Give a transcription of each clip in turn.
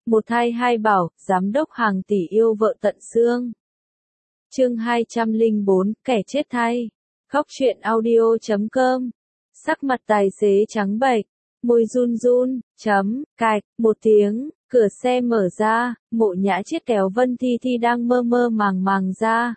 Một thai hai bảo, giám đốc hàng tỷ yêu vợ tận xương. Chương 204, kẻ chết thay. Khóc chuyện audio.com. Sắc mặt tài xế trắng bệch, môi run run, cạch, một tiếng, cửa xe mở ra, Mộ Nhã Chiết kéo Vân Thi Thi đang mơ mơ màng màng ra.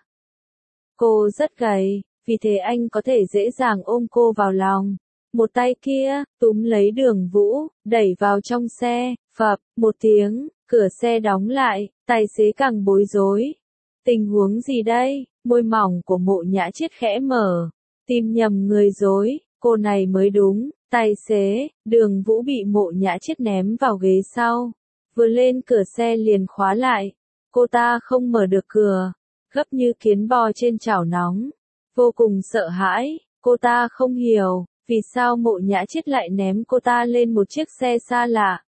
Cô rất gầy, vì thế anh có thể dễ dàng ôm cô vào lòng. Một tay kia, túm lấy Đường Vũ, đẩy vào trong xe, phập, một tiếng, cửa xe đóng lại, tài xế càng bối rối. Tình huống gì đây? Môi mỏng của Mộ Nhã Chiết khẽ mở. Tìm nhầm người rồi, cô này mới đúng. Tài xế, Đường Vũ bị Mộ Nhã Chiết ném vào ghế sau. Vừa lên cửa xe liền khóa lại. Cô ta không mở được cửa, gấp như kiến bò trên chảo nóng. Vô cùng sợ hãi, cô ta không hiểu, vì sao Mộ Nhã Chiết lại ném cô ta lên một chiếc xe xa lạ.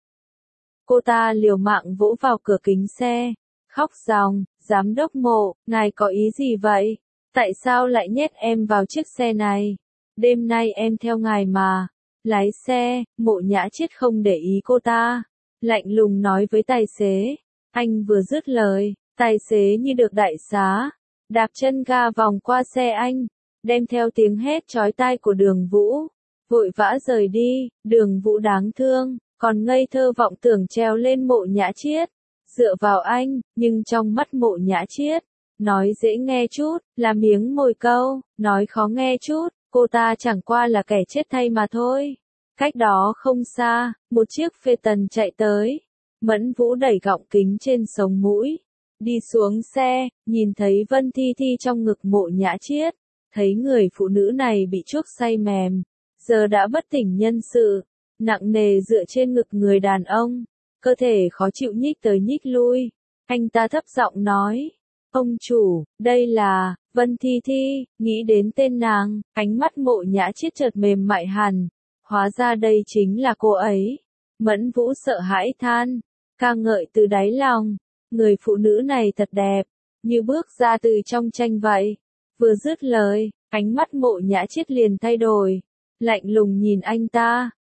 Cô ta liều mạng vỗ vào cửa kính xe, khóc ròng, giám đốc Mộ, ngài có ý gì vậy? Tại sao lại nhét em vào chiếc xe này? Đêm nay em theo ngài mà. Lái xe, Mộ Nhã Chiết không để ý cô ta, lạnh lùng nói với tài xế. Anh vừa dứt lời, tài xế như được đại xá, đạp chân ga vòng qua xe anh, đem theo tiếng hét chói tai của Đường Vũ, vội vã rời đi. Đường Vũ đáng thương, còn ngây thơ vọng tưởng trèo lên Mộ Nhã Chiết, dựa vào anh, nhưng trong mắt Mộ Nhã Chiết, nói dễ nghe chút, là miếng mồi câu, nói khó nghe chút, cô ta chẳng qua là kẻ chết thay mà thôi. Cách đó không xa, một chiếc phê tần chạy tới. Mẫn Vũ đẩy gọng kính trên sống mũi, đi xuống xe, nhìn thấy Vân Thi Thi trong ngực Mộ Nhã Chiết, thấy người phụ nữ này bị chuốc say mềm, giờ đã bất tỉnh nhân sự, nặng nề dựa trên ngực người đàn ông, cơ thể khó chịu nhích tới nhích lui. Anh ta thấp giọng nói, ông chủ, đây là Vân Thi Thi. Nghĩ đến tên nàng, ánh mắt Mộ Nhã Chiết chợt mềm mại hẳn, hóa ra đây chính là cô ấy. Mẫn Vũ sợ hãi than, ca ngợi từ đáy lòng, người phụ nữ này thật đẹp, như bước ra từ trong tranh vậy. Vừa dứt lời, ánh mắt Mộ Nhã Chiết liền thay đổi, lạnh lùng nhìn anh ta.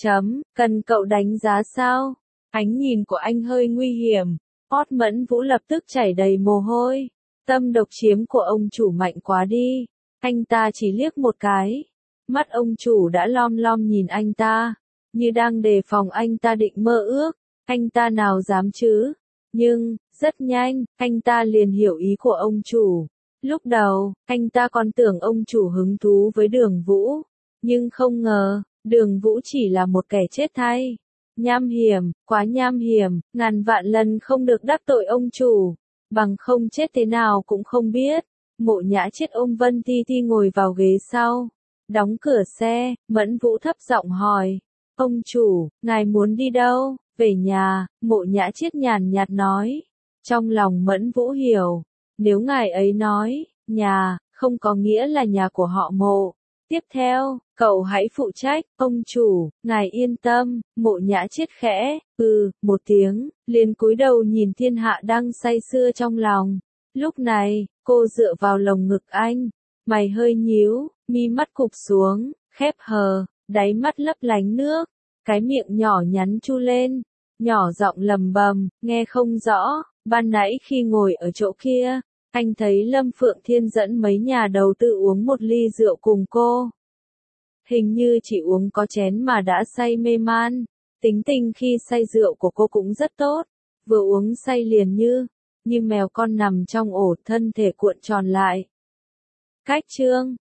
Cần cậu đánh giá sao? Ánh nhìn của anh hơi nguy hiểm. Hót Mẫn Vũ lập tức chảy đầy mồ hôi. Tâm độc chiếm của ông chủ mạnh quá đi. Anh ta chỉ liếc một cái, mắt ông chủ đã lom lom nhìn anh ta, như đang đề phòng anh ta định mơ ước. Anh ta nào dám chứ? Nhưng, rất nhanh, anh ta liền hiểu ý của ông chủ. Lúc đầu, anh ta còn tưởng ông chủ hứng thú với Đường Vũ, nhưng không ngờ, Đường Vũ chỉ là một kẻ chết thay. Nham hiểm, quá nham hiểm, ngàn vạn lần không được đắc tội ông chủ, bằng không chết thế nào cũng không biết. Mộ Nhã Chiết ôm Vân Thi Thi ngồi vào ghế sau, đóng cửa xe. Mẫn Vũ thấp giọng hỏi, ông chủ, ngài muốn đi đâu? Về nhà. Mộ Nhã Chiết nhàn nhạt nói. Trong lòng Mẫn Vũ hiểu, nếu ngài ấy nói nhà, không có nghĩa là nhà của họ Mộ. Tiếp theo, cậu hãy phụ trách. Ông chủ, ngài yên tâm. Mộ Nhã Chiết khẽ một tiếng, liền cúi đầu nhìn thiên hạ đang say sưa trong lòng. Lúc này, cô dựa vào lồng ngực anh, mày hơi nhíu, mi mắt cụp xuống, khép hờ, đáy mắt lấp lánh nước, cái miệng nhỏ nhắn chu lên, nhỏ giọng lầm bầm, nghe không rõ. Ban nãy khi ngồi ở chỗ kia, anh thấy Lâm Phượng Thiên dẫn mấy nhà đầu tư uống một ly rượu cùng cô. Hình như chỉ uống có chén mà đã say mê man. Tính tình khi say rượu của cô cũng rất tốt, vừa uống say liền như mèo con nằm trong ổ, thân thể cuộn tròn lại. Cách chương